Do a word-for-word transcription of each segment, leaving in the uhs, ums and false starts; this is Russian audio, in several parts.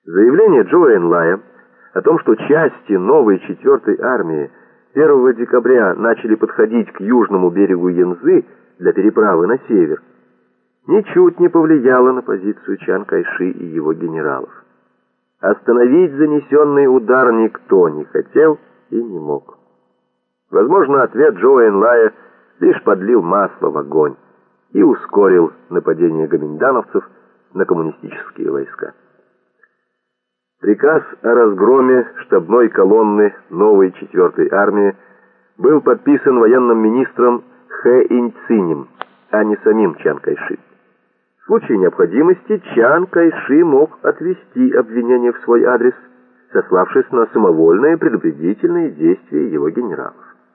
Заявление Чжоу Энлая о том, что части новой четвертой армии первого декабря начали подходить к южному берегу Янцзы для переправы на север, ничуть не повлияло на позицию Чан Кайши и его генералов. Остановить занесенный удар никто не хотел и не мог. Возможно, ответ Чжоу Энлая лишь подлил масло в огонь и ускорил нападение гоминдановцев на коммунистические войска. Приказ о разгроме штабной колонны новой четвертой армии был подписан военным министром Хэ Инь-цинем, а не самим Чан Кайши. В случае необходимости Чан Кайши мог отвести обвинение в свой адрес, сославшись на самовольные предупредительные действия его генералов.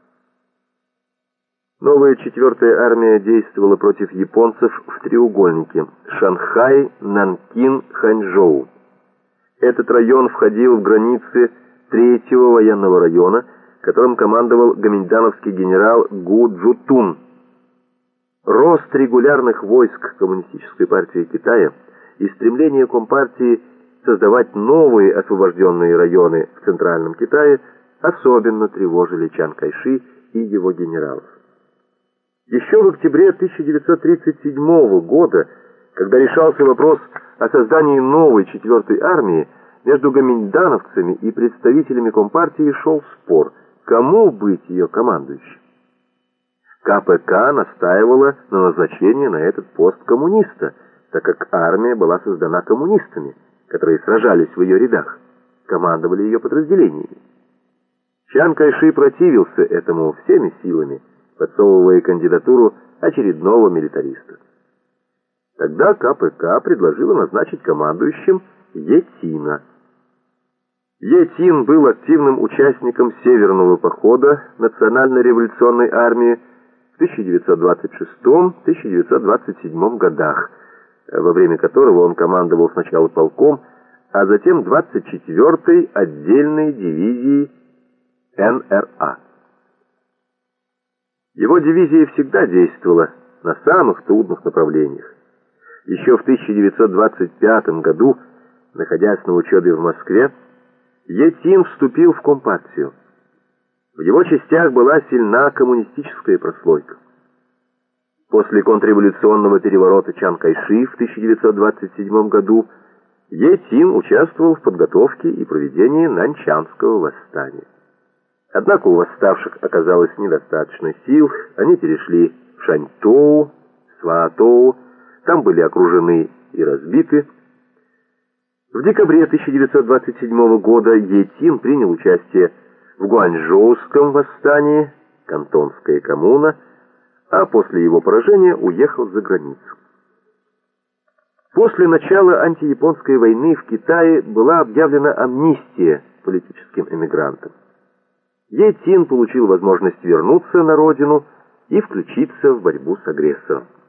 Новая четвертая армия действовала против японцев в треугольнике Шанхай, Нанкин, Ханчжоу. Этот район входил в границы третьего военного района, которым командовал гоминдановский генерал Гу Джутун. Рост регулярных войск Коммунистической партии Китая и стремление Компартии создавать новые освобожденные районы в Центральном Китае особенно тревожили Чан Кайши и его генералов. Еще в октябре тысяча девятьсот тридцать седьмого года, когда решался вопрос о создании новой четвертой армии, между гоминдановцами и представителями Компартии шел спор, кому быть ее командующим. Ка Пэ Ка настаивала на назначении на этот пост коммуниста, так как армия была создана коммунистами, которые сражались в ее рядах, командовали ее подразделениями. Чан Кайши противился этому всеми силами, подсовывая кандидатуру очередного милитариста. Тогда Ка Пэ Ка предложила назначить командующим Е Тина. Е Тин был активным участником Северного похода Национально-революционной армии в тысяча девятьсот двадцать шестом — тысяча девятьсот двадцать седьмом годах, во время которого он командовал сначала полком, а затем двадцать четвёртой отдельной дивизией Эн Эр А. Его дивизия всегда действовала на самых трудных направлениях. Еще в тысяча девятьсот двадцать пятом году, находясь на учебе в Москве, Е Тин вступил в Компартию. В его частях была сильна коммунистическая прослойка. После контрреволюционного переворота Чан Кайши в тысяча девятьсот двадцать седьмом году Е Тин участвовал в подготовке и проведении Нанчанского восстания. Однако у восставших оказалось недостаточно сил, они перешли в Шаньтоу, Сваотоу, там были окружены и разбиты. В декабре тысяча девятьсот двадцать седьмого года Е Тин принял участие в Гуанчжоуском восстании, Кантонская коммуна, а после его поражения уехал за границу. После начала антияпонской войны в Китае была объявлена амнистия политическим эмигрантам. Е Тин получил возможность вернуться на родину и включиться в борьбу с агрессором.